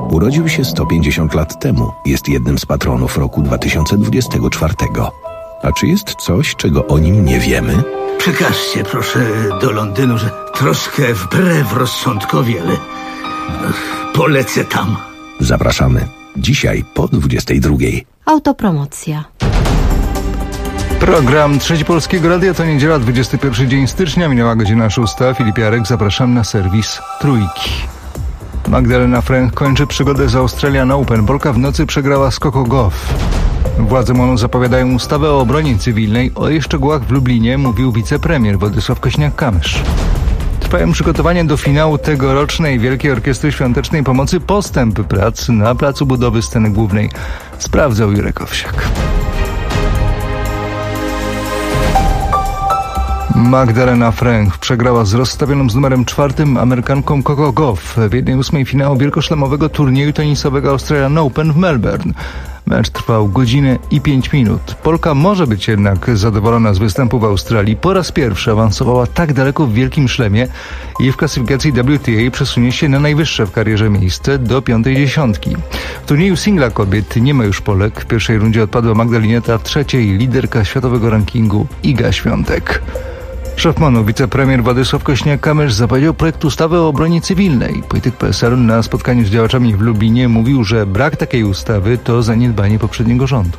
Urodził się 150 lat temu. Jest jednym z patronów roku 2024. A czy jest coś, czego o nim nie wiemy? Przekażcie proszę do Londynu, że troszkę wbrew rozsądkowi, ale polecę tam. Zapraszamy. Dzisiaj po 22. Autopromocja. Program Trzeci Polskiego Radia to niedziela, 21 dzień stycznia, minęła godzina 6. Filip Jarek, zapraszam na serwis Trójki. Magdalena Fręch kończy przygodę z Australian Open. Polka w nocy przegrała z Coco Gauff. Władze MON-u zapowiadają ustawę o obronie cywilnej. O jej szczegółach w Lublinie mówił wicepremier Władysław Kosiniak-Kamysz. Trwają przygotowania do finału tegorocznej Wielkiej Orkiestry Świątecznej Pomocy. Postęp prac na placu budowy sceny głównej sprawdzał Jurek Owsiak. Magdalena Fręch przegrała z rozstawioną z numerem 4 Amerykanką Coco Gauff w 1/8 finału wielkoszlemowego turnieju tenisowego Australian Open w Melbourne. Mecz trwał godzinę i 5 minut. Polka może być jednak zadowolona z występu w Australii. Po raz pierwszy awansowała tak daleko w wielkim szlemie i w klasyfikacji WTA przesunie się na najwyższe w karierze miejsce do 5. dziesiątki. W turnieju singla kobiet nie ma już Polek. W pierwszej rundzie odpadła Magdalineta, trzeciej liderka światowego rankingu Iga Świątek. Szef MON-u, wicepremier Władysław Kosiniak-Kamysz zapowiedział projekt ustawy o obronie cywilnej. Polityk PSL-u na spotkaniu z działaczami w Lublinie mówił, że brak takiej ustawy to zaniedbanie poprzedniego rządu.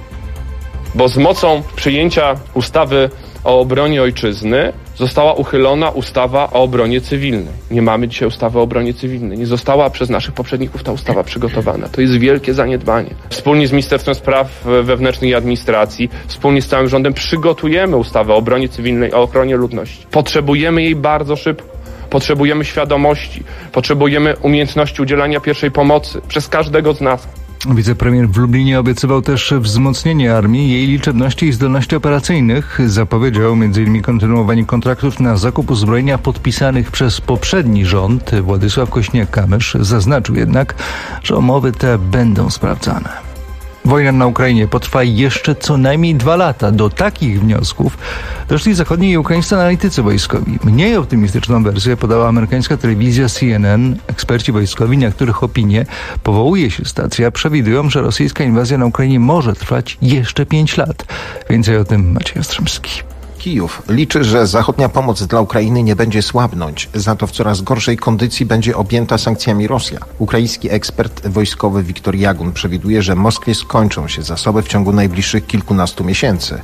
Bo z mocą przyjęcia ustawy o obronie ojczyzny została uchylona ustawa o obronie cywilnej. Nie mamy dzisiaj ustawy o obronie cywilnej. Nie została przez naszych poprzedników ta ustawa przygotowana. To jest wielkie zaniedbanie. Wspólnie z Ministerstwem Spraw Wewnętrznych i Administracji, wspólnie z całym rządem przygotujemy ustawę o obronie cywilnej, o ochronie ludności. Potrzebujemy jej bardzo szybko. Potrzebujemy świadomości. Potrzebujemy umiejętności udzielania pierwszej pomocy przez każdego z nas. Wicepremier w Lublinie obiecywał też wzmocnienie armii, jej liczebności i zdolności operacyjnych. Zapowiedział m.in. kontynuowanie kontraktów na zakup uzbrojenia podpisanych przez poprzedni rząd. Władysław Kosiniak-Kamysz zaznaczył jednak, że umowy te będą sprawdzane. Wojna na Ukrainie potrwa jeszcze co najmniej 2 lata. Do takich wniosków doszli zachodni i ukraińscy analitycy wojskowi. Mniej optymistyczną wersję podała amerykańska telewizja CNN. Eksperci wojskowi, na których opinię powołuje się stacja, przewidują, że rosyjska inwazja na Ukrainie może trwać jeszcze 5 lat. Więcej o tym Maciej Jastrzębski. Kijów liczy, że zachodnia pomoc dla Ukrainy nie będzie słabnąć. Za to w coraz gorszej kondycji będzie objęta sankcjami Rosja. Ukraiński ekspert wojskowy Wiktor Jagun przewiduje, że Moskwie skończą się zasoby w ciągu najbliższych kilkunastu miesięcy.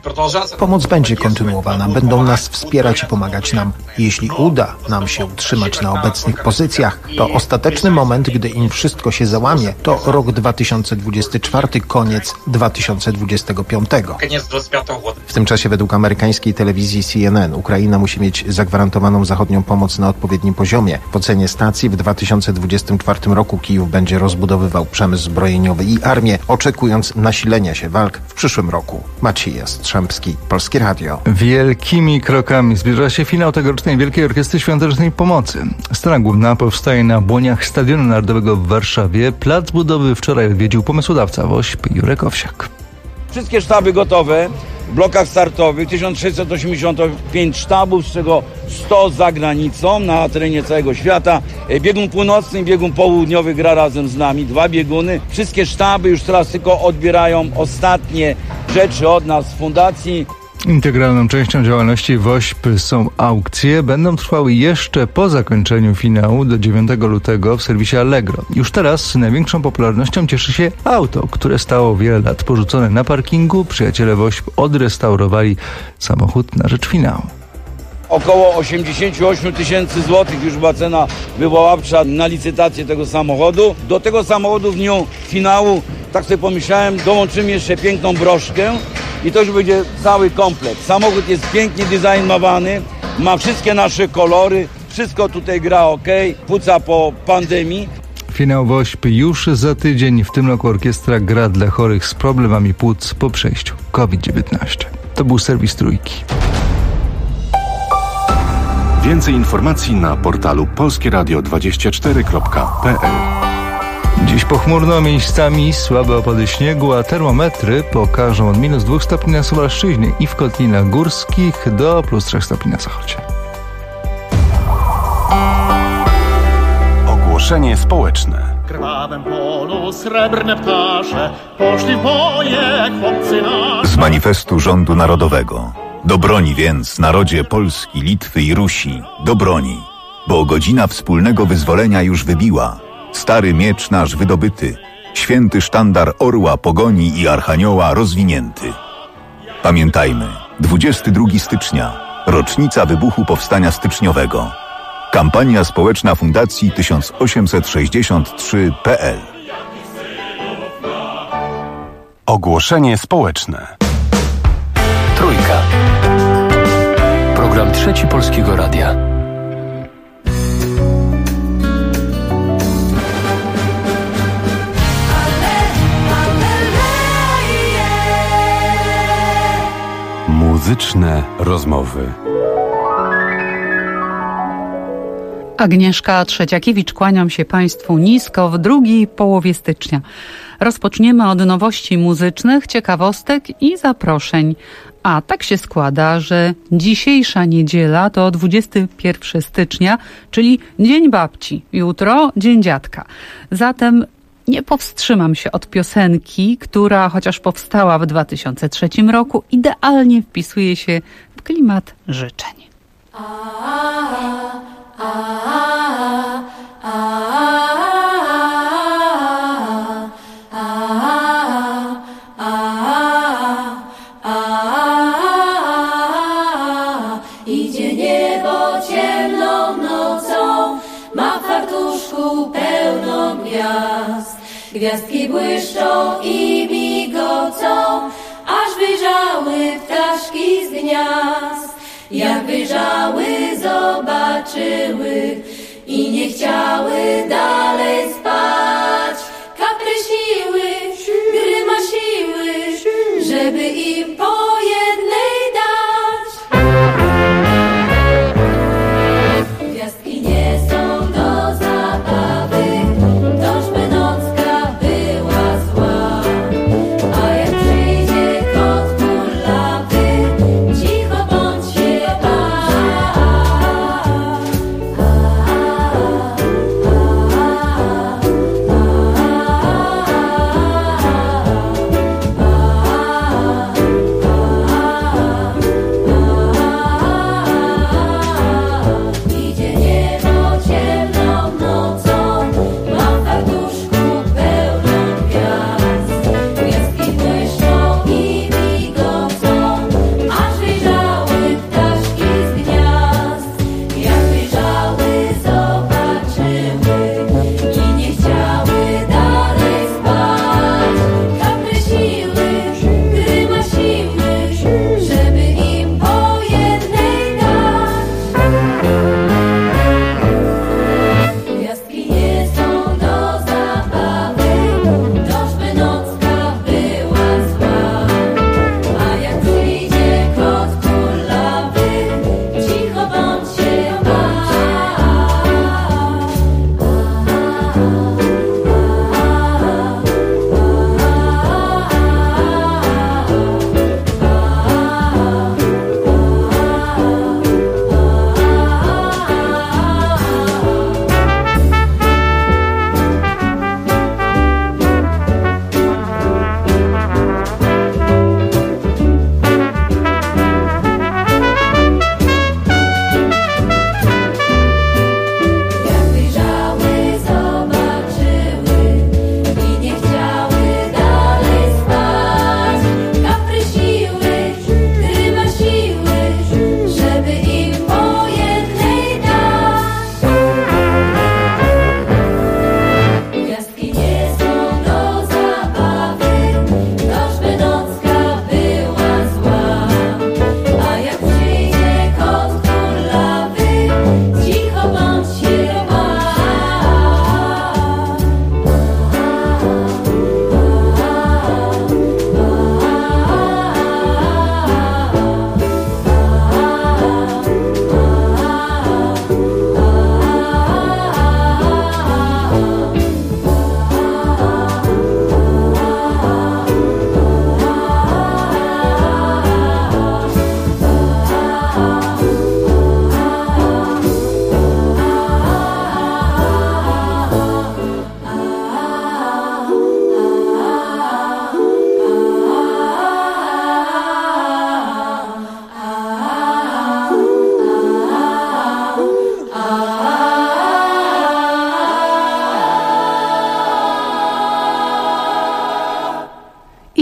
Pomoc będzie kontynuowana, będą nas wspierać i pomagać nam. Jeśli uda nam się utrzymać na obecnych pozycjach, to ostateczny moment, gdy im wszystko się załamie, to rok 2024, koniec 2025. W tym czasie według amerykańskiej telewizji CNN Ukraina musi mieć zagwarantowaną zachodnią pomoc na odpowiednim poziomie. W ocenie stacji w 2024 roku Kijów będzie rozbudowywał przemysł zbrojeniowy i armię, oczekując nasilenia się walk w przyszłym roku. Maciej Jastrzębski, Polskie Radio. Wielkimi krokami zbliża się finał tegorocznej Wielkiej Orkiestry Świątecznej Pomocy. Scena główna powstaje na błoniach Stadionu Narodowego w Warszawie. Plac budowy wczoraj odwiedził pomysłodawca WOŚP Jurek Owsiak. Wszystkie sztaby gotowe, w blokach startowych, 1685 sztabów, z czego 100 za granicą, na terenie całego świata. Biegun północny i biegun południowy gra razem z nami, 2 bieguny. Wszystkie sztaby już teraz tylko odbierają ostatnie rzeczy od nas z fundacji. Integralną częścią działalności WOŚP są aukcje. Będą trwały jeszcze po zakończeniu finału do 9 lutego w serwisie Allegro. Już teraz największą popularnością cieszy się auto, które stało wiele lat porzucone na parkingu. Przyjaciele WOŚP odrestaurowali samochód na rzecz finału. Około 88 tysięcy złotych już była cena wywoławcza na licytację tego samochodu. Do tego samochodu w dniu finału, tak sobie pomyślałem, dołączymy jeszcze piękną broszkę i to już będzie cały komplet. Samochód jest pięknie designowany, ma wszystkie nasze kolory, wszystko tutaj gra ok, płuca po pandemii. Finał WOŚP już za tydzień. W tym roku orkiestra gra dla chorych z problemami płuc po przejściu COVID-19. To był serwis Trójki. Więcej informacji na portalu polskieradio24.pl. Dziś pochmurno, miejscami słabe opady śniegu, a termometry pokażą od -2 stopni na Suwalszczyźnie i w Kotlinach Górskich do +3 stopni na zachodzie. Ogłoszenie społeczne. krwawym polu srebrne ptasze poszli w boje chłopcy nasi. Z manifestu rządu narodowego. Do broni więc, narodzie Polski, Litwy i Rusi. Do broni, bo godzina wspólnego wyzwolenia już wybiła. Stary miecz nasz wydobyty, święty sztandar orła, pogoni i archanioła rozwinięty. Pamiętajmy, 22 stycznia, rocznica wybuchu Powstania Styczniowego. Kampania społeczna Fundacji 1863.pl. Ogłoszenie społeczne. Trójka. Program Trzeci Polskiego Radia. Muzyczne rozmowy. Agnieszka Trzeciakiewicz, kłaniam się Państwu nisko w drugiej połowie stycznia. Rozpoczniemy od nowości muzycznych, ciekawostek i zaproszeń. A tak się składa, że dzisiejsza niedziela to 21 stycznia, czyli Dzień Babci. Jutro Dzień Dziadka. Zatem nie powstrzymam się od piosenki, która chociaż powstała w 2003 roku, idealnie wpisuje się w klimat życzeń. Idzie niebo ciemną nocą, ma w fartuszku pełno gwiazd. Gwiazdki błyszczą i migocą, aż wyjrzały ptaszki z gniazd. Jak wyjrzały, zobaczyły i nie chciały dalej spać. Kaprysiły, grymasiły, żeby im po jednej dać. Gwiazdki nie są do zabawy, tożby nocka była zła. A jak przyjdzie kot kulawy, cicho bądź się bał.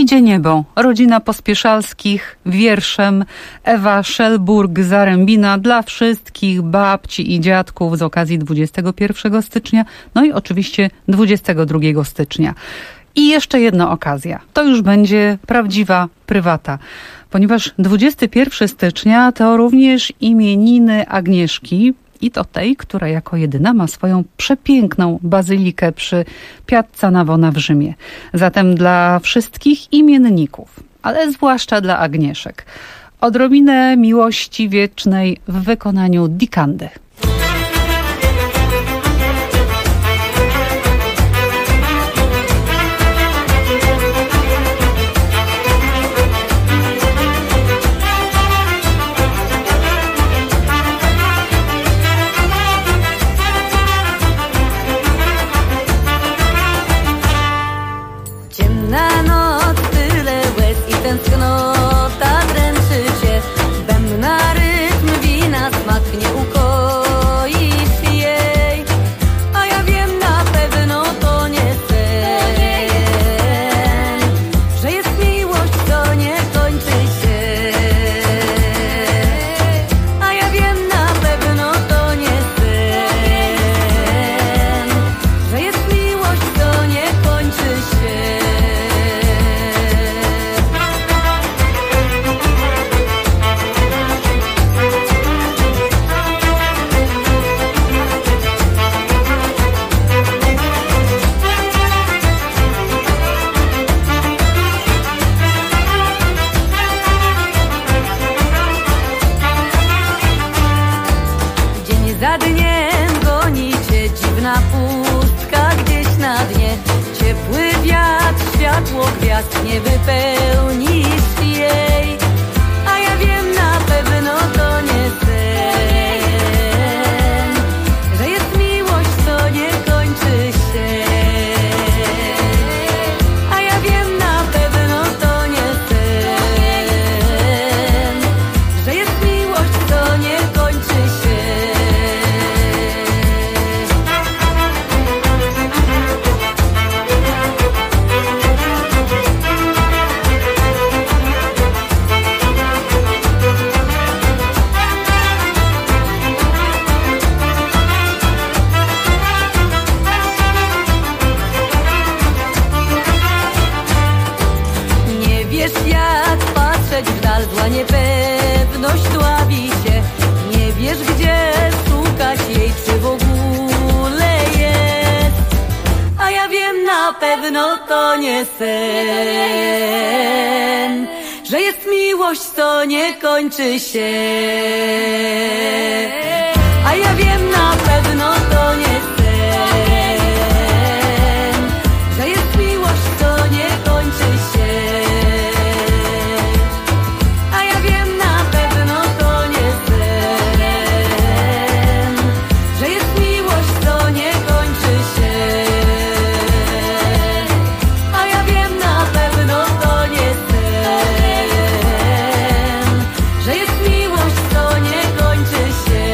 Idzie niebo. Rodzina Pospieszalskich wierszem Ewa Szelburg-Zarębina dla wszystkich babci i dziadków z okazji 21 stycznia, no i oczywiście 22 stycznia. I jeszcze jedna okazja. To już będzie prawdziwa prywata, ponieważ 21 stycznia to również imieniny Agnieszki, i to tej, która jako jedyna ma swoją przepiękną bazylikę przy Piazza Navona w Rzymie. Zatem dla wszystkich imienników, ale zwłaszcza dla Agnieszek, odrobinę miłości wiecznej w wykonaniu Dicandy. Ciemna noc, tyle łez i tęsknota dręczy cię. Bębna rytm wina, smak nie ukoisz jej. A ja wiem na pewno to nie sen, że jest miłość, co nie kończy się. A ja wiem na pewno to nie sen, że jest miłość, co nie kończy się. Dzień za dniem goni cię dziwna pustka gdzieś na dnie. Ciepły wiatr, światło gwiazd, nie wypełnisz jej. A ja wiem na pewno to nie sen, że jest miłość, co nie kończy się. A ja wiem na pewno to nie sen, że jest miłość, co nie kończy się. Nie wiesz jak patrzeć w dal, zła niepewność dławi cię. Nie wiesz gdzie szukać jej, czy w ogóle jest. A ja wiem na pewno to nie sen, że jest miłość, co nie kończy się. A ja wiem na pewno to nie sen, że jest miłość, co nie kończy się. A ja wiem na pewno to nie sen, że jest miłość, co nie kończy się. A ja wiem na pewno to nie sen, że jest miłość, co nie kończy się.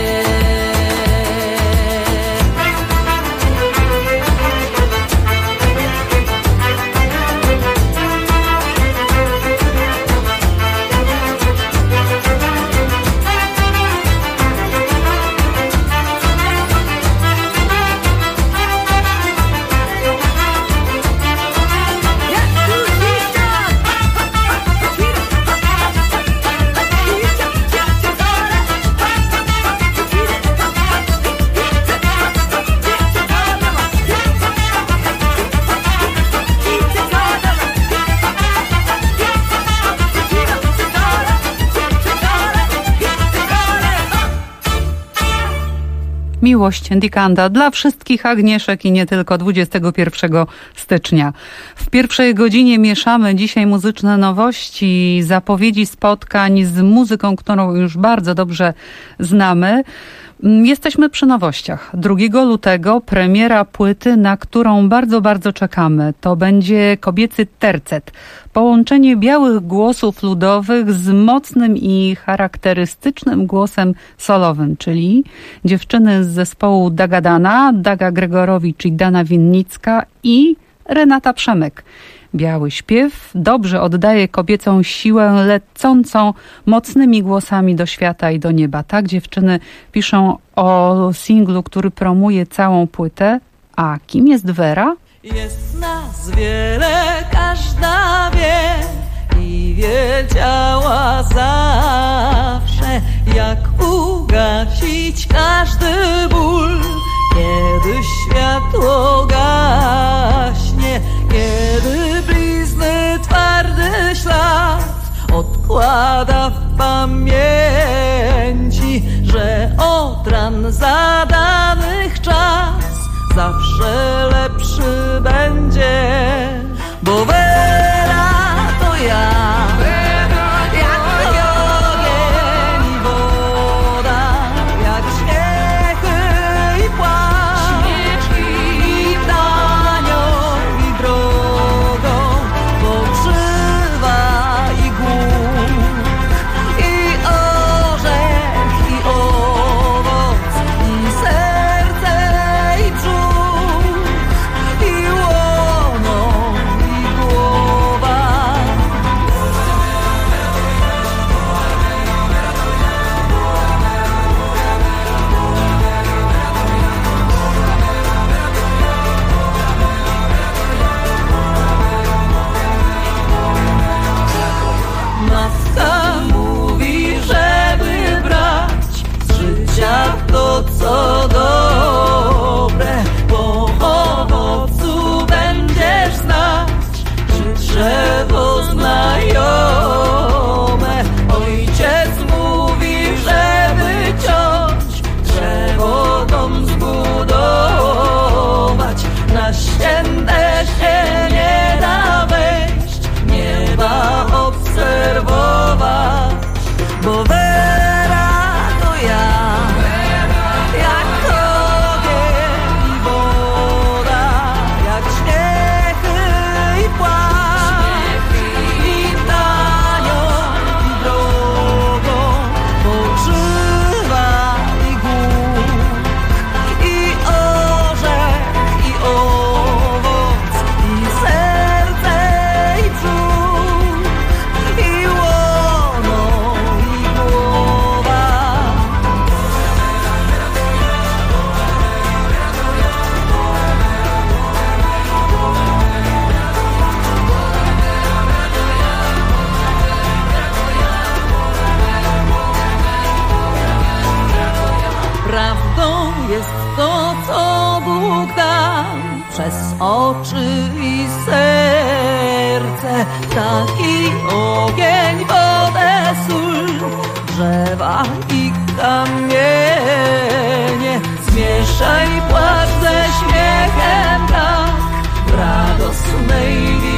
Miłość Dikanda dla wszystkich Agnieszek i nie tylko 21 stycznia. W pierwszej godzinie mieszamy dzisiaj muzyczne nowości, zapowiedzi spotkań z muzyką, którą już bardzo dobrze znamy. Jesteśmy przy nowościach. 2 lutego premiera płyty, na którą bardzo, bardzo czekamy. To będzie Kobiecy tercet. Połączenie białych głosów ludowych z mocnym i charakterystycznym głosem solowym, czyli dziewczyny z zespołu Dagadana, Daga Gregorowicz i Dana Winnicka i Renata Przemek. Biały śpiew dobrze oddaje kobiecą siłę lecącą mocnymi głosami do świata i do nieba. Tak dziewczyny piszą o singlu, który promuje całą płytę. A kim jest Wera? Jest nas wiele, każda wie i wiedziała zawsze, jak ugasić każdy ból, kiedy światło gaśnie, kiedy blizny twardy ślad odkłada w pamięci, że od ran zadanych czas zawsze lepszy będzie, bo Wera to ja, jak ogień i woda, jak śmiechy i płacz, i tanią i drogą, pokrzywa i głód, i orzech i owoc, i serce i brzuch, i łono i głowa. Matka mówi, żeby brać z życia to, co dobre, po owocu będziesz znać, czy drzewo znajome. Ojciec mówi, żeby ciąć drzewo, dom zbudować, na ścięte się nie da wejść, nieba obserwować, bo Wera to ja, jak ogień i woda, jak śmiechy i płacz, i tanią i drogą, pokrzywa i głód, i orzech i owoc, i serce i brzuch, i łono i głowa. Prawdą jest to, co Bóg dał przez oczy i serce, taki ogień, wodę, sól, drzewa i kamienie. Zmieszaj płacz ze śmiechem tak, w radosnej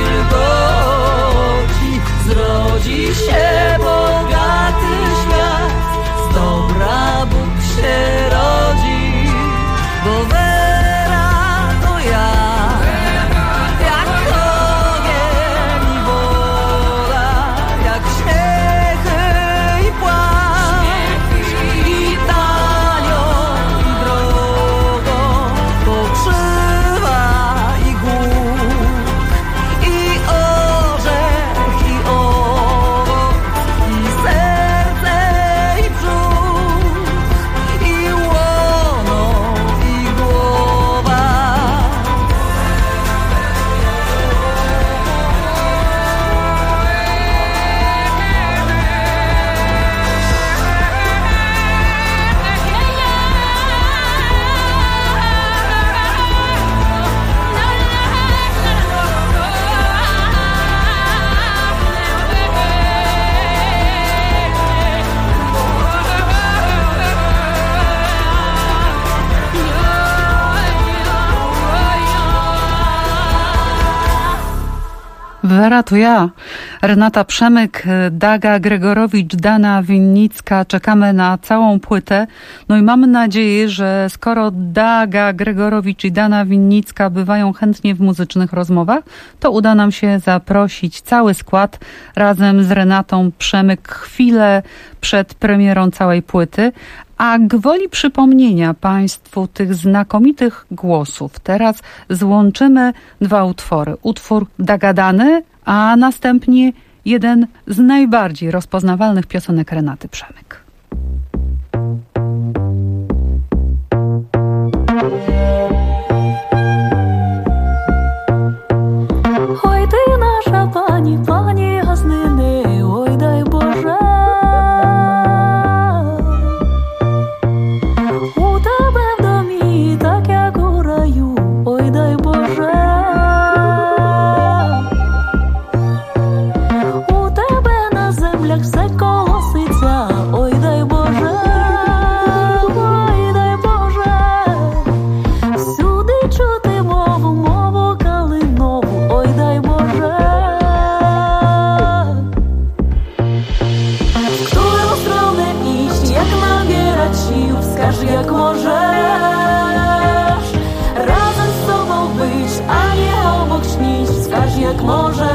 wilgoci zrodzi się bogaty świat, z dobra Bóg się rodzi, bo Wera to ja, jak ogień i woda, jak śmiechy i płacz, i tanią i drogą, pokrzywa i głód, i orzech i owoc, i serce i brzuch, i łono i głowa. Wera to ja. Renata Przemyk, Daga Gregorowicz, Dana Winnicka. Czekamy na całą płytę. No i mamy nadzieję, że skoro Daga Gregorowicz i Dana Winnicka bywają chętnie w muzycznych rozmowach, to uda nam się zaprosić cały skład razem z Renatą Przemyk chwilę przed premierą całej płyty. A gwoli przypomnienia Państwu tych znakomitych głosów, teraz złączymy dwa utwory. Utwór Dagadany, a następnie jeden z najbardziej rozpoznawalnych piosenek Renaty Przemyk. Oj ty nasza pani, pani jasnyny, oj daj Boże. U Tebe w domie, tak jak u raju, oj daj Boże. У Тебе на землях все колоситься, ой дай Боже, ой дай Боже. Всюди чути мову, мову калинову, ой дай Боже. В którą stronę iść, jak nabierać sił, wskaż jak możesz. Razem z Tobą być, a nie obok śnić, wskaż jak możesz.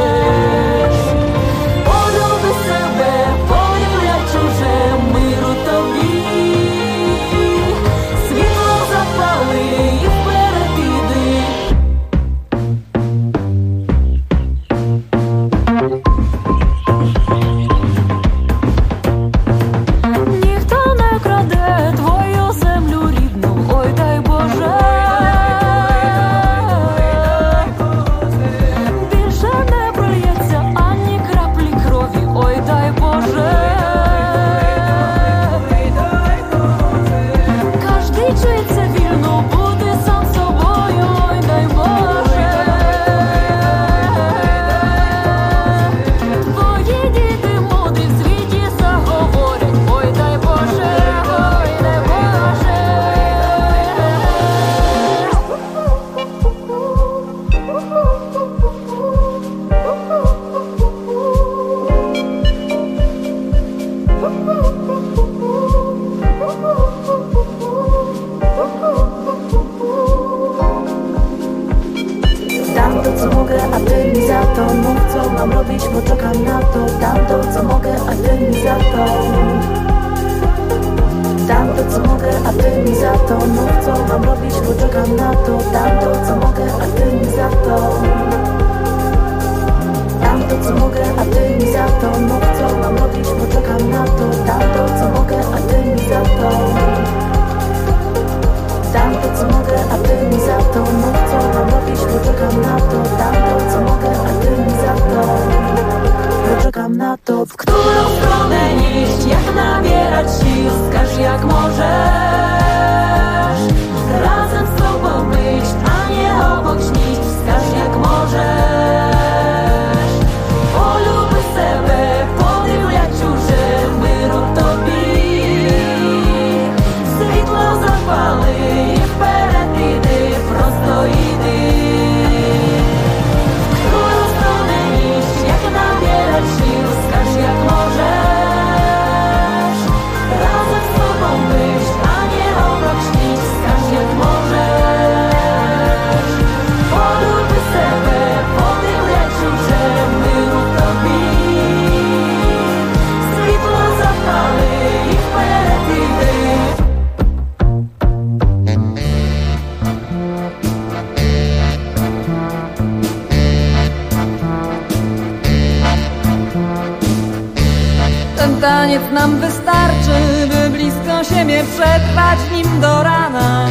Taniec nam wystarczy, by blisko siebie przetrwać nim do rana.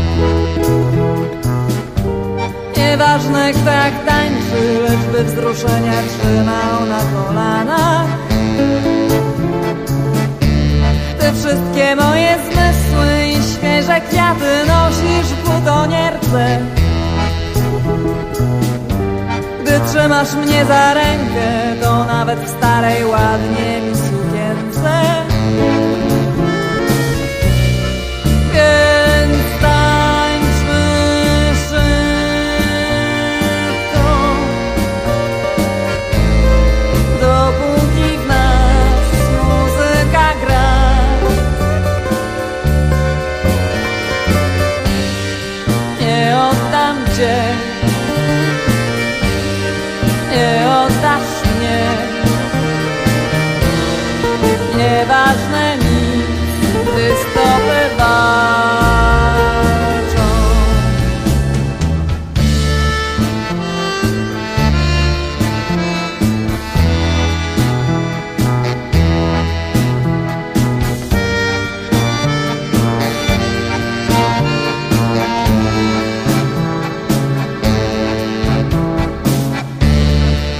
Nieważne kto jak tańczy, lecz by wzruszenia trzymał na kolanach. Ty wszystkie moje zmysły i świeże kwiaty nosisz w butonierce. Gdy trzymasz mnie za rękę, to nawet w starej ładnie mi sukience. Więc tańczmy szybko, dopóki w nas muzyka gra. Nie oddam cię, nie oddasz mnie.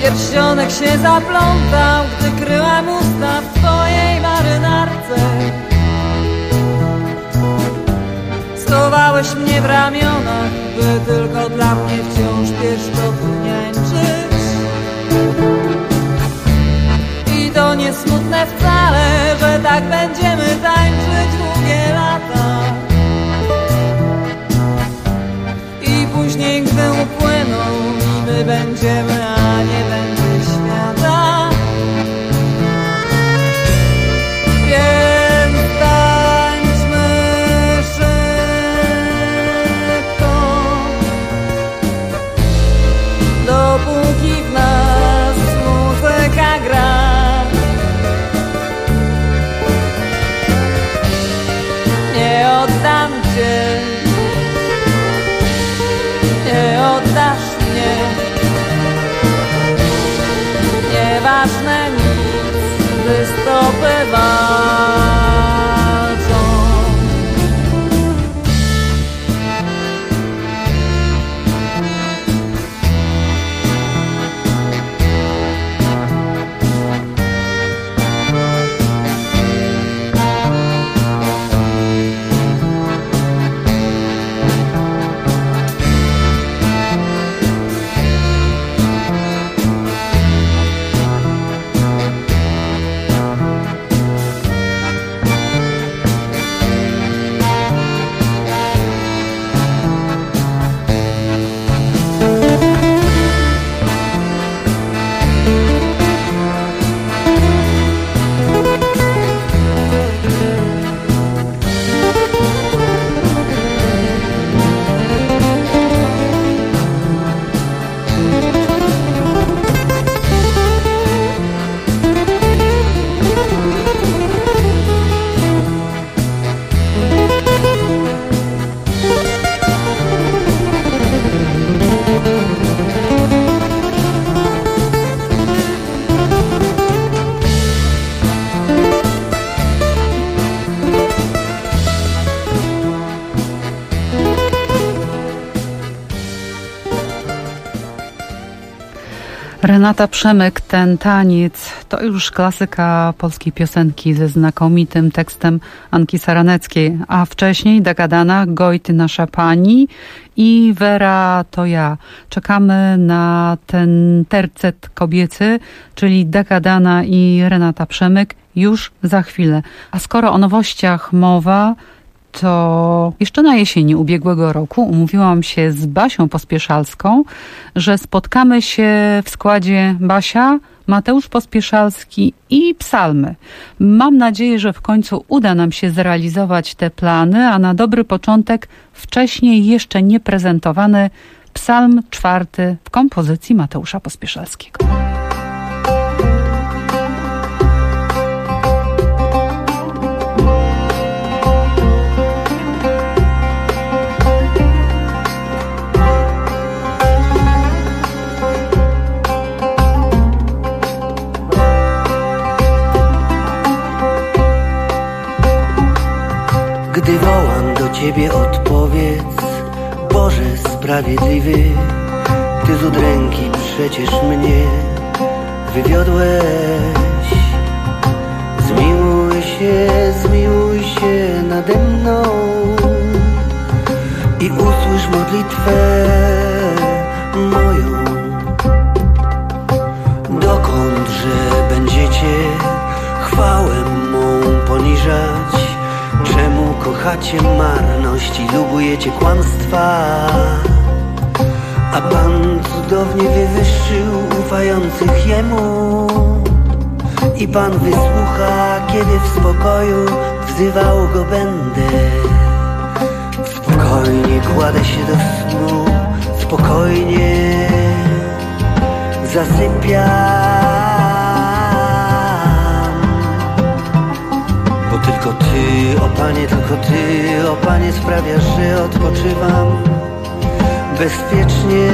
pierścionek się zaplątał, gdy kryłam usta w twojej marynarce. Schowałeś mnie w ramionach, by tylko dla mnie wciąż pieszczotnie niańczyć. I to nie smutne wcale, że tak będziemy tańczyć długie lata. I później, gdy upłyną i my będziemy, a nie będzie świata, więc tańczmy szybko, dopóki w nas muzyka gra. Nie oddam cię, nie oddasz mnie. Nieważne nic, gdy stopy walczą. Renata Przemyk, Ten taniec, to już klasyka polskiej piosenki ze znakomitym tekstem Anki Saraneckiej, a wcześniej Dagadana, Goj ty nasza pani i Wera to ja. Czekamy na ten tercet kobiecy, czyli Dagadana i Renata Przemyk już za chwilę. A skoro o nowościach mowa, to jeszcze na jesieni ubiegłego roku umówiłam się z Basią Pospieszalską, że spotkamy się w składzie Basia, Mateusz Pospieszalski i psalmy. Mam nadzieję, że w końcu uda nam się zrealizować te plany, a na dobry początek wcześniej jeszcze nie prezentowany psalm 4 w kompozycji Mateusza Pospieszalskiego. Gdy wołam do Ciebie, odpowiedz, Boże sprawiedliwy, Ty z udręki przecież mnie wywiodłeś. Zmiłuj się nade mną i usłysz modlitwę moją. Dokądże będziecie chwałę mą poniżać? Czemu kochacie marność i lubujecie kłamstwa? A Pan cudownie wywyższył ufających Jemu. I Pan wysłucha, kiedy w spokoju wzywał Go będę. Spokojnie kładę się do snu, spokojnie zasypiam. Bo tylko Ty, o Panie, tylko Ty, o Panie, sprawiasz, że odpoczywam bezpiecznie.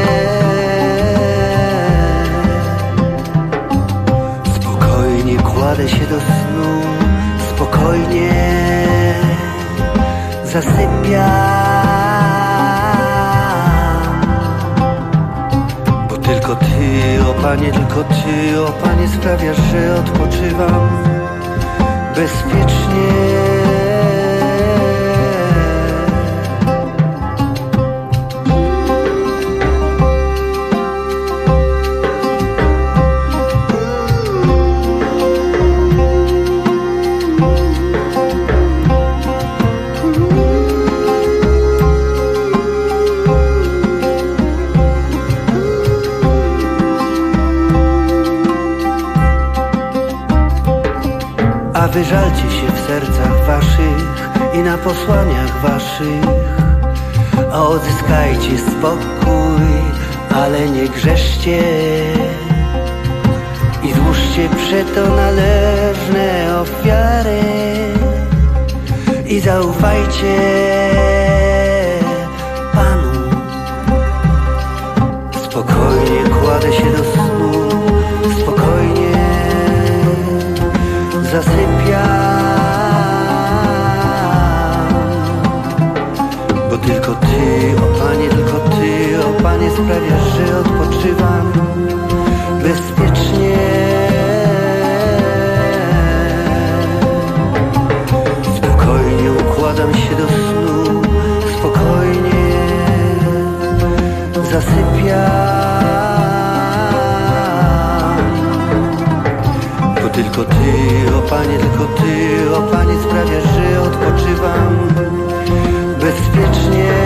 Spokojnie kładę się do snu, spokojnie zasypiam. Bo tylko tylko Ty, o Panie, tylko Ty, o Panie, sprawiasz, że odpoczywam bezpiecznie. A wyżalcie się w sercach waszych i na posłaniach waszych, a odzyskajcie spokój, ale nie grzeszcie i złóżcie przeto należne ofiary i zaufajcie Panu. Spokojnie kładę się do snu, spokojnie zasypiam, bo tylko Ty, o Panie, tylko Ty, o Panie, sprawiasz, że odpoczywam bezpiecznie. Spokojnie układam się do snu, spokojnie zasypiam. Tylko Ty, o Panie, tylko Ty, o Panie, sprawiasz, że odpoczywam bezpiecznie.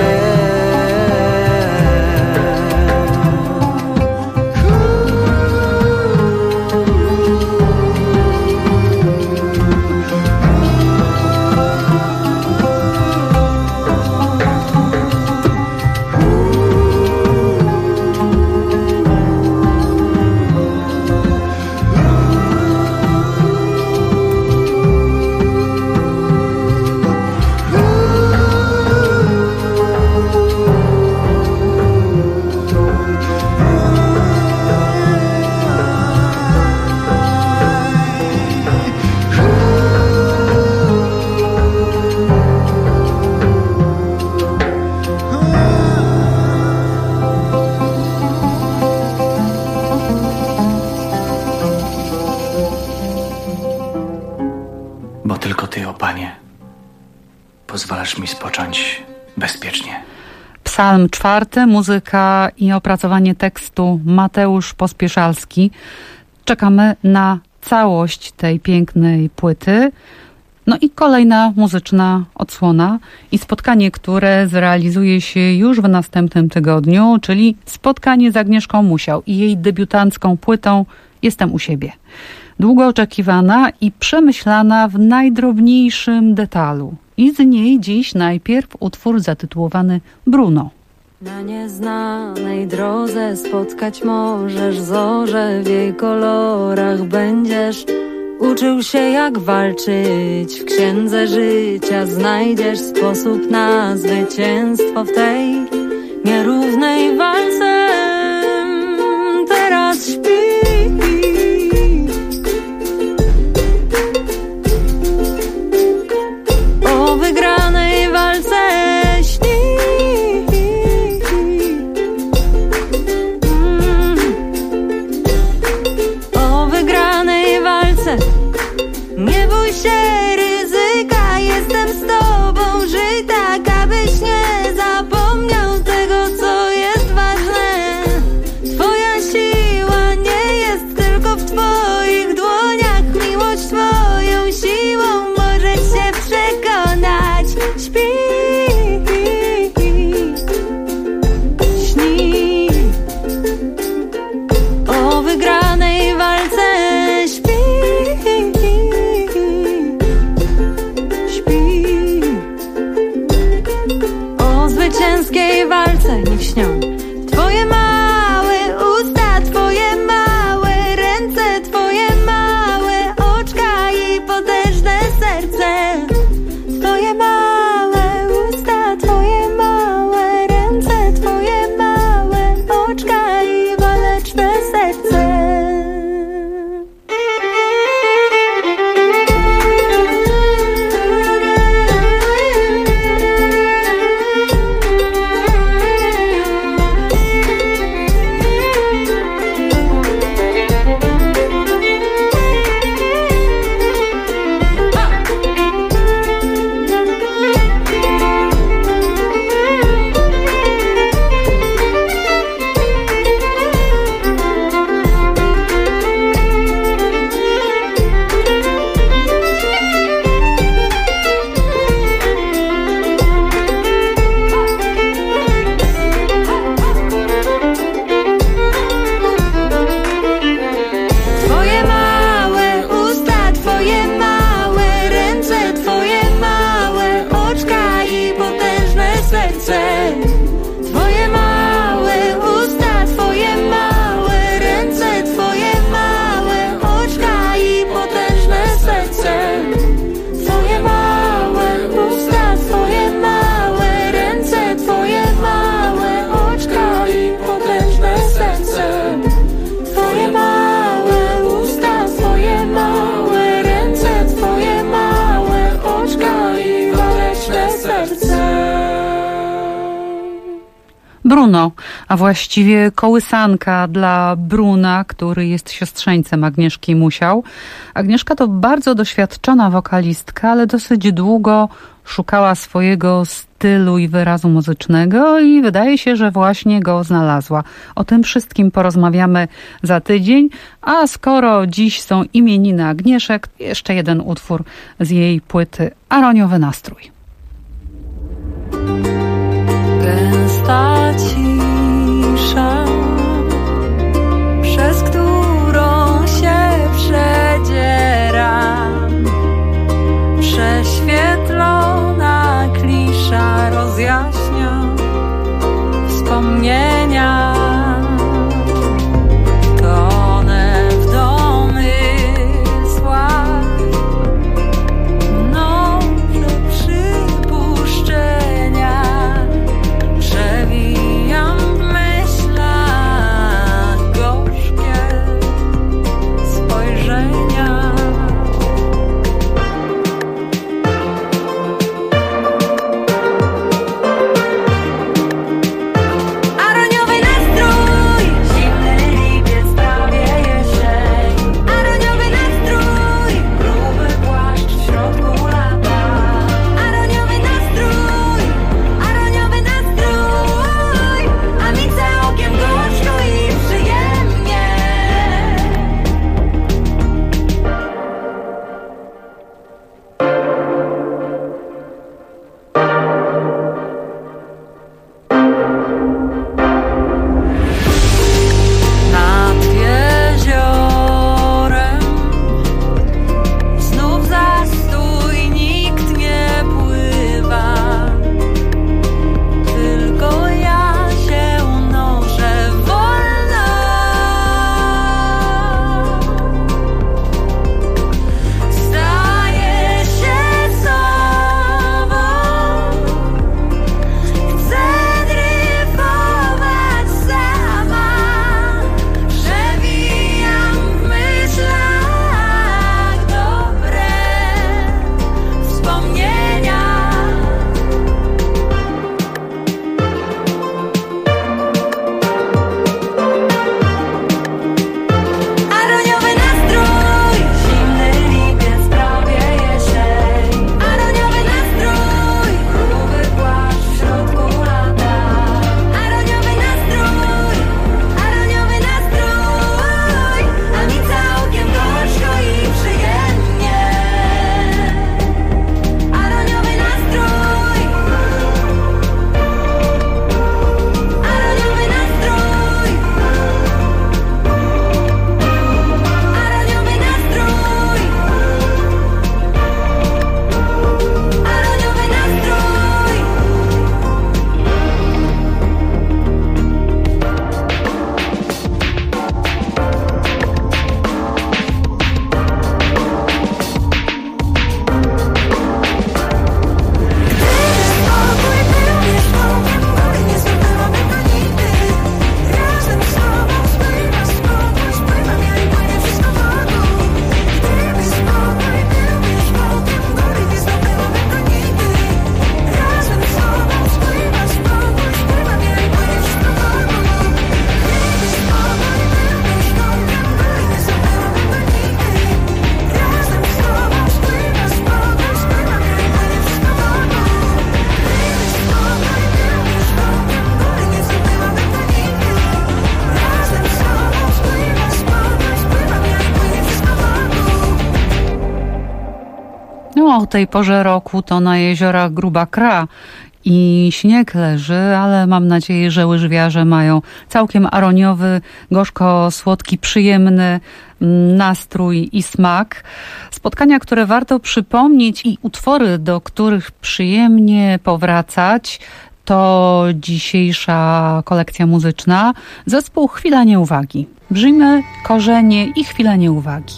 Bo tylko Ty, o Panie, pozwalasz mi spocząć bezpiecznie. Psalm 4, muzyka i opracowanie tekstu Mateusz Pospieszalski. Czekamy na całość tej pięknej płyty. No i kolejna muzyczna odsłona i spotkanie, które zrealizuje się już w następnym tygodniu, czyli spotkanie z Agnieszką Musiał i jej debiutancką płytą Jestem u siebie. Długo oczekiwana i przemyślana w najdrobniejszym detalu. I z niej dziś najpierw utwór zatytułowany Bruno. Na nieznanej drodze spotkać możesz zorze, w jej kolorach będziesz uczył się jak walczyć. W księdze życia znajdziesz sposób na zwycięstwo w tej nierównej walce. Teraz śpi. O wygranej walce śni. O wygranej walce. Nie bój się ryzyka, jestem z tobą, żyj tak, abyś nie zapomniał tego, co jest ważne. Bruno, a właściwie kołysanka dla Bruna, który jest siostrzeńcem Agnieszki Musiał. Agnieszka to bardzo doświadczona wokalistka, ale dosyć długo szukała swojego stylu i wyrazu muzycznego i wydaje się, że właśnie go znalazła. O tym wszystkim porozmawiamy za tydzień, a skoro dziś są imieniny Agnieszek, jeszcze jeden utwór z jej płyty Aroniowy nastrój. Gęsta cisza, przez którą się przedzieram, prześwietlona klisza rozjaśnia wspomnienia. Tonę w domysłach, nowe przypuszczenia. Przewijam w myślach gorzkie spojrzenia. Aroniowy nastrój, zimny lipiec, prawie jesień. Aroniowy nastrój, gruby płaszcz w środku lata. Aroniowy nastrój, a mi całkiem gorzko i przyjemnie. Nad jeziorem znów zastój, nikt nie pływa, tylko ja się unoszę wolno. Staję się sobą, chcę dryfować sama. Przewijam w myślach dobre wspomnienia. Aroniowy nastrój, zimny lipiec, prawie jesień. Aroniowy nastrój, gruby płaszcz w środku lata. Aroniowy nastrój, a mi całkiem gorzko i przyjemnie. Aroniowy nastrój, aroniowy nastrój, aroniowy nastrój, aroniowy nastrój. Spokój był wierzchołkiem góry, nie zdobyłam go nigdy. Razem z tobą spływa spokój, spływam ja i płynie wszystko wokół. Gdyby spokój był wierzchołkiem góry, nie zdobyłam go nigdy. Razem z tobą spływa spokój, spływam ja i płynie wszystko wokół. Gdyby spokój był wierzchołkiem góry, nie zdobyłam go nigdy. Razem z tobą spływa spokój, spływam ja i płynie wszystko wokół. No, o tej porze roku to na jeziorach gruba kra i śnieg leży, ale mam nadzieję, że łyżwiarze mają całkiem aroniowy, gorzko-słodki, przyjemny nastrój i smak. Spotkania, które warto przypomnieć i utwory, do których przyjemnie powracać, to dzisiejsza kolekcja muzyczna. Zespół Chwila Nieuwagi. Brzmi Korzenie i Chwila Nieuwagi.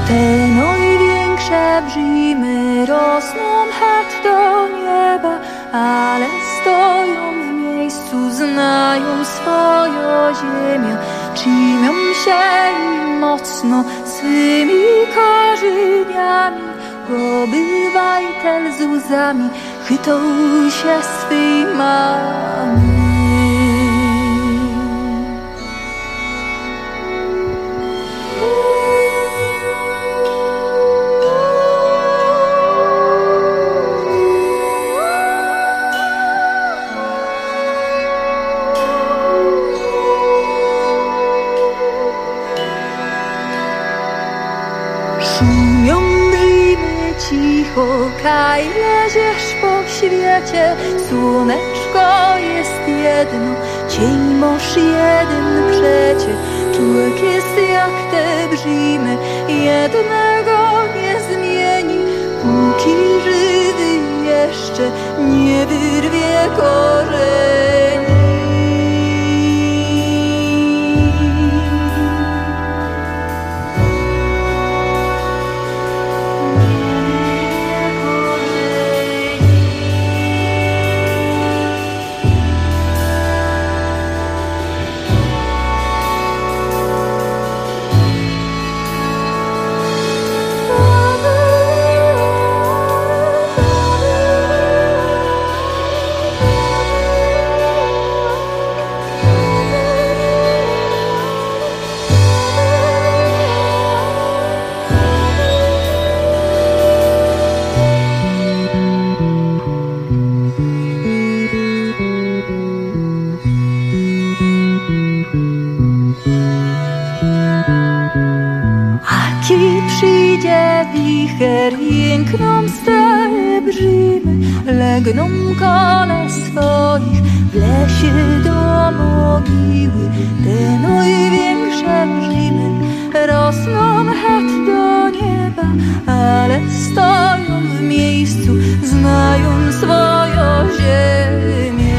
Te największe brzymy rosną het do nieba, ale stoją w miejscu, znają swoją ziemię. Czymią się im mocno swymi korzeniami, obywajtel z łzami chytał się swej mamy. Szumią brzymy cicho, kaj leziesz po świecie. Słoneczko jest jedno, cień moż jeden przecie. Człowiek jest jak te brzymy, jednego nie zmieni, póki żywy jeszcze nie wyrwie korzeni. Przyjdzie wicher, jękną stare brzymy, legną kole swoich w lesie do mogiły. Te największe brzymy rosną het do nieba, ale stoją w miejscu, znają swoją ziemię.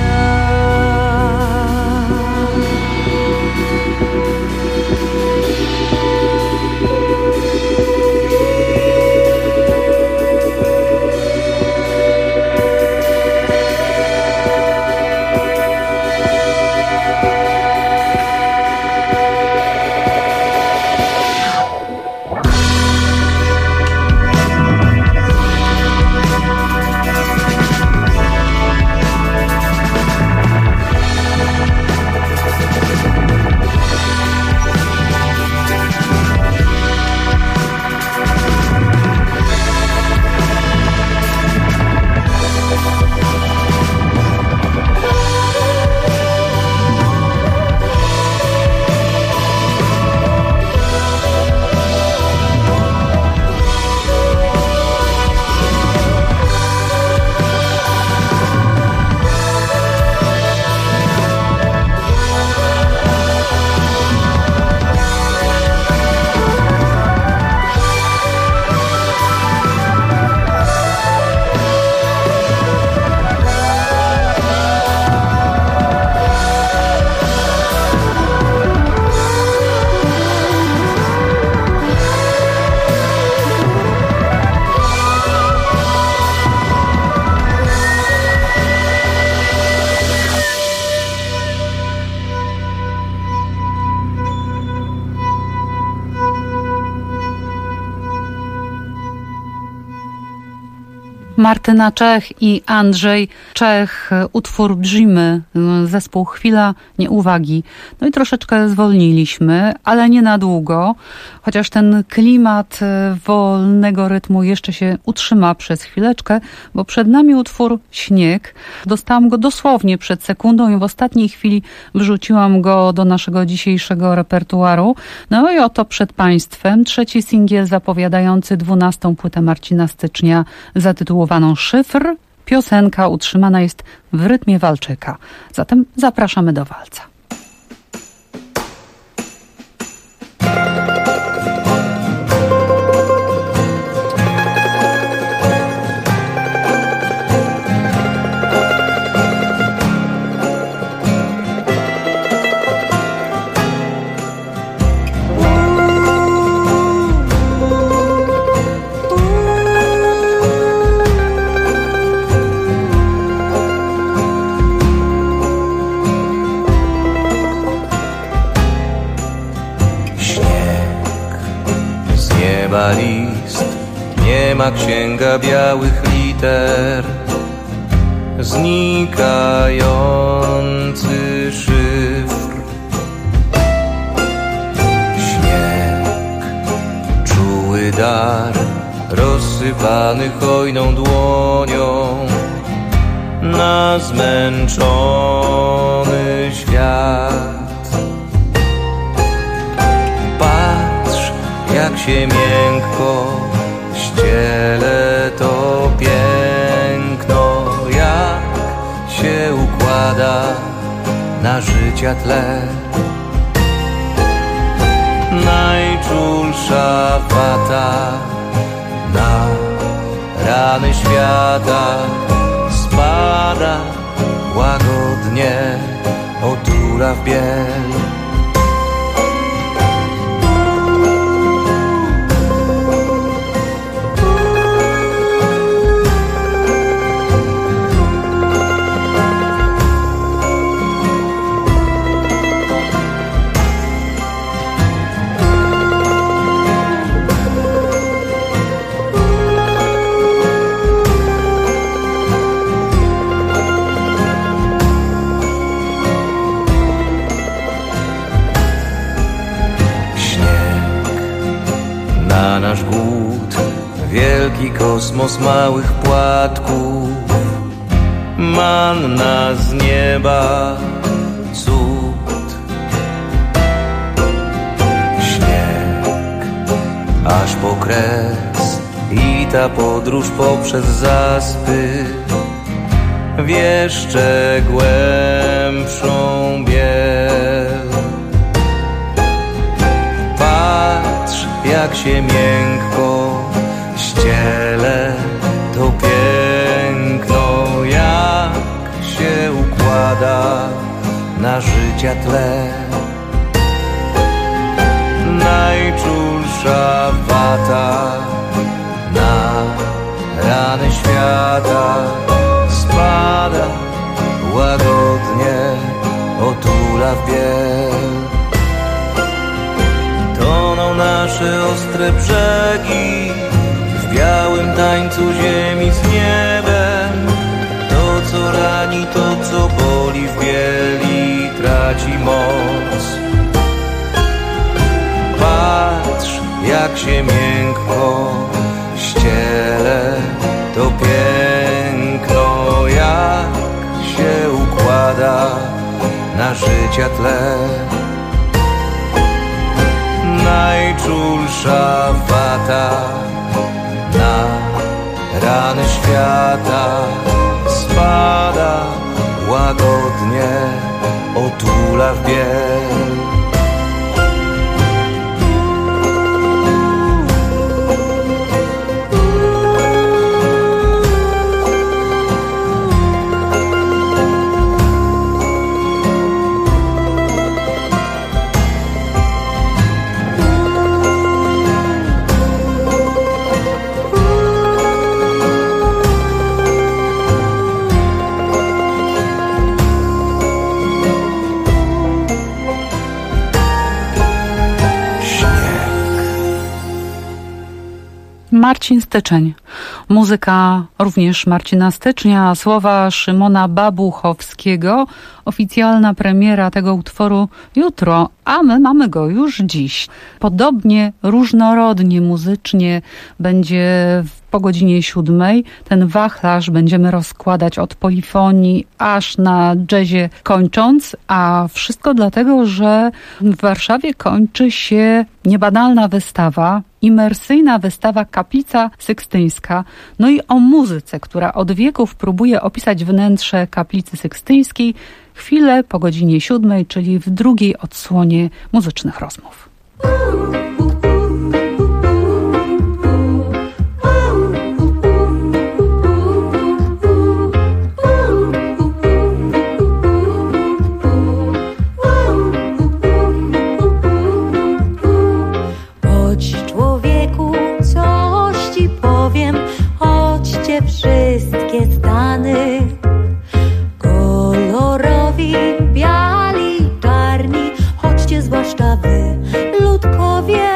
Martyna Czech i Andrzej Czech, utwór Brzymy, zespół Chwila Nieuwagi. No i troszeczkę zwolniliśmy, ale nie na długo, chociaż ten klimat wolnego rytmu jeszcze się utrzyma przez chwileczkę, bo przed nami utwór Śnieg. Dostałam go dosłownie przed sekundą i w ostatniej chwili wrzuciłam go do naszego dzisiejszego repertuaru. No i oto przed Państwem trzeci singiel zapowiadający 12. płytę Marcina Stycznia zatytułowaną Szyfr. Piosenka utrzymana jest w rytmie walczyka. Zatem zapraszamy do walca. nieba list, nie ma księga białych liter, znikający szyfr. Śnieg, czuły dar, rozsypany hojną dłonią na zmęczony świat. Patrz, jak się miękko ściele to piękno, jak się układa na życia tle. Najczulsza wata na rany świata spada łagodnie, otula w biel. Na nasz głód wielki kosmos małych płatków, manna z nieba, cud. Śnieg aż po kres i ta podróż poprzez zaspy w jeszcze głębszą biel. Patrz, jak się miękko ściele to piękno, jak się układa na życia tle. Najczulsza wata na rany świata spada łagodnie, otula w biel. Toną nasze ostre brzegi w białym tańcu ziemi z niebem. To, co rani, to, co boli w bieli, traci moc. Patrz, jak się miękko ściele to piękno, jak się układa na życia tle. Najczulsza wata na rany świata spada łagodnie, otula w biel. Marcin Styczeń. Muzyka również Marcina Stycznia, słowa Szymona Babuchowskiego. Oficjalna premiera tego utworu jutro, a my mamy go już dziś. Podobnie różnorodnie muzycznie będzie po godzinie 7. Ten wachlarz będziemy rozkładać od polifonii aż na jazzie kończąc, a wszystko dlatego, że w Warszawie kończy się niebanalna wystawa, imersyjna wystawa Kaplica Sykstyńska. No i o muzyce, która od wieków próbuje opisać wnętrze Kaplicy Sykstyńskiej, chwilę po godzinie 7, czyli w drugiej odsłonie muzycznych rozmów. Chodź, człowieku, coś ci powiem, chodźcie wszystkie stany, kolorowi, biali, czarni, chodźcie zwłaszcza wy, ludkowie.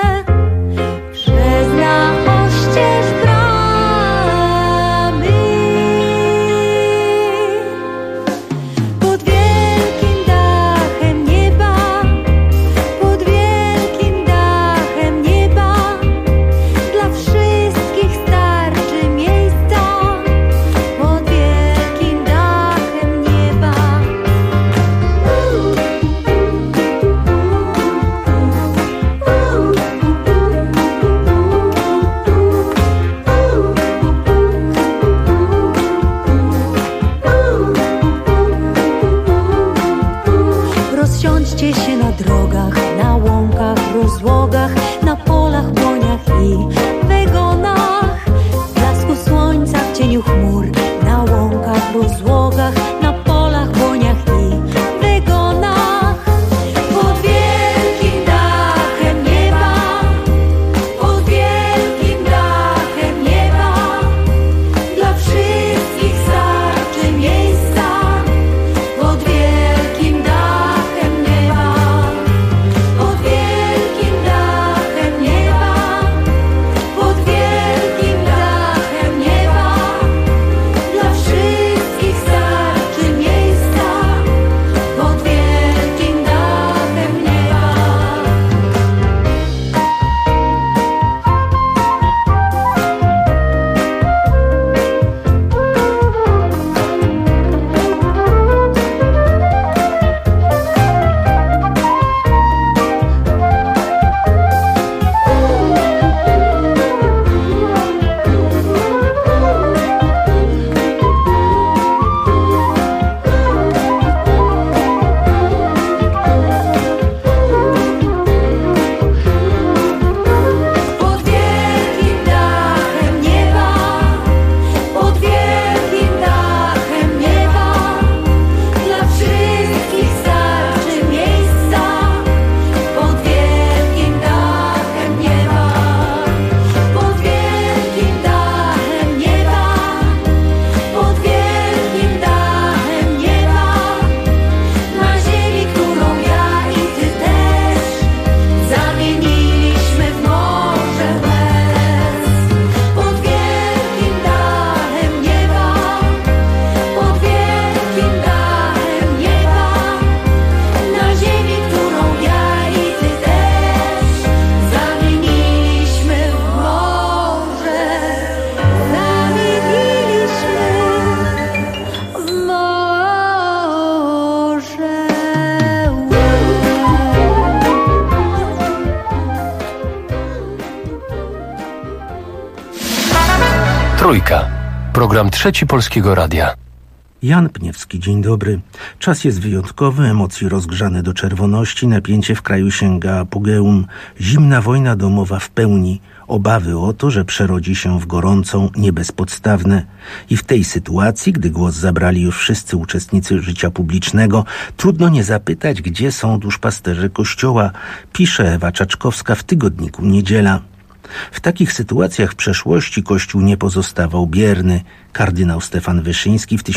Trójka. Program Trzeci Polskiego Radia. Jan Pniewski, dzień dobry. Czas jest wyjątkowy, emocje rozgrzane do czerwoności, napięcie w kraju sięga apogeum. Zimna wojna domowa w pełni. Obawy o to, że przerodzi się w gorącą, nie bezpodstawne. I w tej sytuacji, gdy głos zabrali już wszyscy uczestnicy życia publicznego, trudno nie zapytać, gdzie są duszpasterze Kościoła, pisze Ewa Czaczkowska w tygodniku Niedziela. W takich sytuacjach w przeszłości Kościół nie pozostawał bierny. Kardynał Stefan Wyszyński w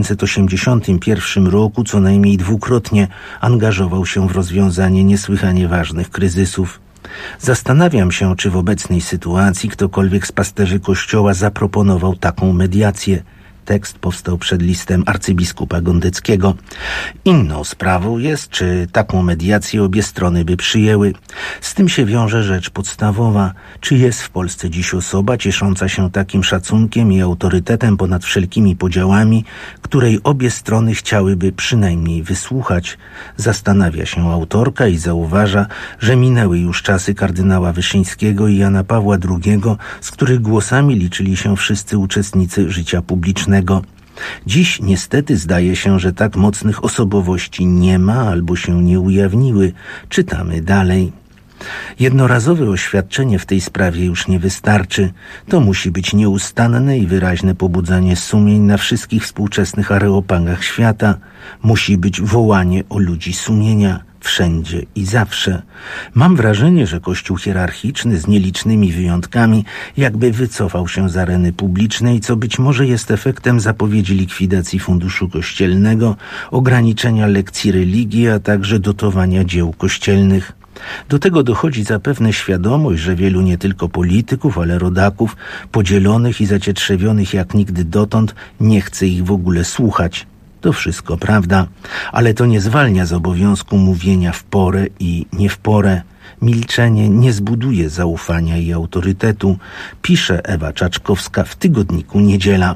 1981 roku co najmniej dwukrotnie angażował się w rozwiązanie niesłychanie ważnych kryzysów. Zastanawiam się, czy w obecnej sytuacji ktokolwiek z pasterzy Kościoła zaproponował taką mediację. Tekst powstał przed listem arcybiskupa Gondeckiego. Inną sprawą jest, czy taką mediację obie strony by przyjęły. Z tym się wiąże rzecz podstawowa. Czy jest w Polsce dziś osoba ciesząca się takim szacunkiem i autorytetem ponad wszelkimi podziałami, której obie strony chciałyby przynajmniej wysłuchać? Zastanawia się autorka i zauważa, że minęły już czasy kardynała Wyszyńskiego i Jana Pawła II, z których głosami liczyli się wszyscy uczestnicy życia publicznego. Dziś niestety zdaje się, że tak mocnych osobowości nie ma albo się nie ujawniły. Czytamy dalej. Jednorazowe oświadczenie w tej sprawie już nie wystarczy. To musi być nieustanne i wyraźne pobudzanie sumień na wszystkich współczesnych areopagach świata. Musi być wołanie o ludzi sumienia. Wszędzie i zawsze. Mam wrażenie, że Kościół hierarchiczny z nielicznymi wyjątkami jakby wycofał się z areny publicznej, co być może jest efektem zapowiedzi likwidacji funduszu kościelnego, ograniczenia lekcji religii, a także dotowania dzieł kościelnych. Do tego dochodzi zapewne świadomość, że wielu nie tylko polityków, ale rodaków, podzielonych i zacietrzewionych jak nigdy dotąd, nie chce ich w ogóle słuchać. To wszystko prawda, ale to nie zwalnia z obowiązku mówienia w porę i nie w porę. Milczenie nie zbuduje zaufania i autorytetu, pisze Ewa Czaczkowska w tygodniku Niedziela.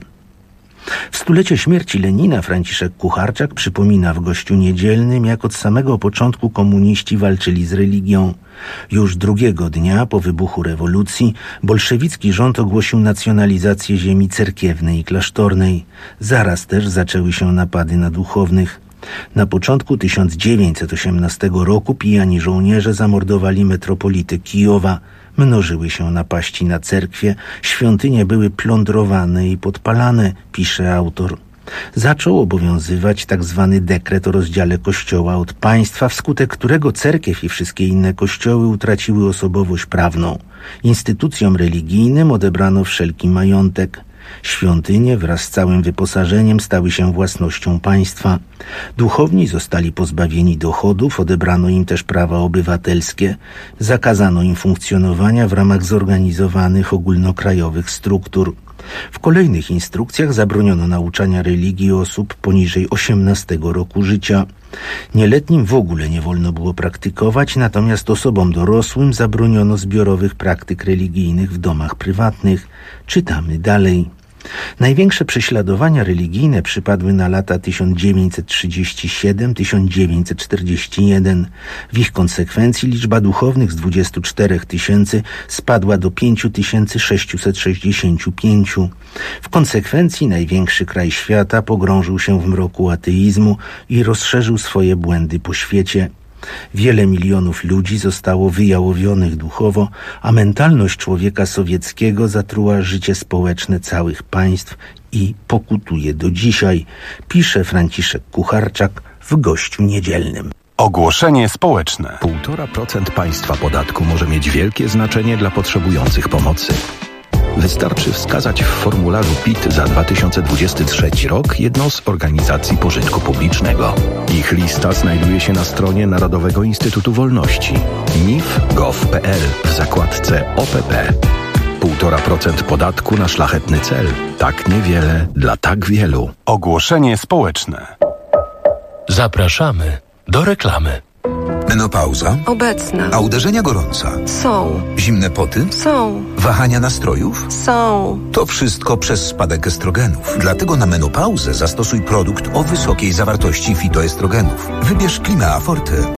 W stulecie śmierci Lenina Franciszek Kucharczak przypomina w Gościu Niedzielnym, jak od samego początku komuniści walczyli z religią. Już drugiego dnia po wybuchu rewolucji bolszewicki rząd ogłosił nacjonalizację ziemi cerkiewnej i klasztornej. Zaraz też zaczęły się napady na duchownych. Na początku 1918 roku pijani żołnierze zamordowali metropolitę Kijowa. Mnożyły się napaści na cerkwie, świątynie były plądrowane i podpalane, pisze autor. Zaczął obowiązywać tzw. dekret o rozdziale Kościoła od państwa, wskutek którego cerkiew i wszystkie inne kościoły utraciły osobowość prawną. Instytucjom religijnym odebrano wszelki majątek. Świątynie wraz z całym wyposażeniem stały się własnością państwa. Duchowni zostali pozbawieni dochodów, odebrano im też prawa obywatelskie. Zakazano im funkcjonowania w ramach zorganizowanych ogólnokrajowych struktur. W kolejnych instrukcjach zabroniono nauczania religii osób poniżej 18 roku życia. Nieletnim w ogóle nie wolno było praktykować, natomiast osobom dorosłym zabroniono zbiorowych praktyk religijnych w domach prywatnych. Czytamy dalej. Największe prześladowania religijne przypadły na lata 1937-1941. W ich konsekwencji liczba duchownych z 24 000 spadła do 5665. W konsekwencji największy kraj świata pogrążył się w mroku ateizmu i rozszerzył swoje błędy po świecie. Wiele milionów ludzi zostało wyjałowionych duchowo, a mentalność człowieka sowieckiego zatruła życie społeczne całych państw i pokutuje do dzisiaj, pisze Franciszek Kucharczak w Gościu Niedzielnym. Ogłoszenie społeczne. 1,5% państwa podatku może mieć wielkie znaczenie dla potrzebujących pomocy. Wystarczy wskazać w formularzu PIT za 2023 rok jedną z organizacji pożytku publicznego. Ich lista znajduje się na stronie Narodowego Instytutu Wolności nif.gov.pl w zakładce OPP. 1,5% podatku na szlachetny cel. Tak niewiele dla tak wielu. Ogłoszenie społeczne. Zapraszamy do reklamy. Menopauza? Obecna. A uderzenia gorąca? Są. Zimne poty? Są. Wahania nastrojów? Są. To wszystko przez spadek estrogenów. Dlatego na menopauzę zastosuj produkt o wysokiej zawartości fitoestrogenów. Wybierz Klima Forte.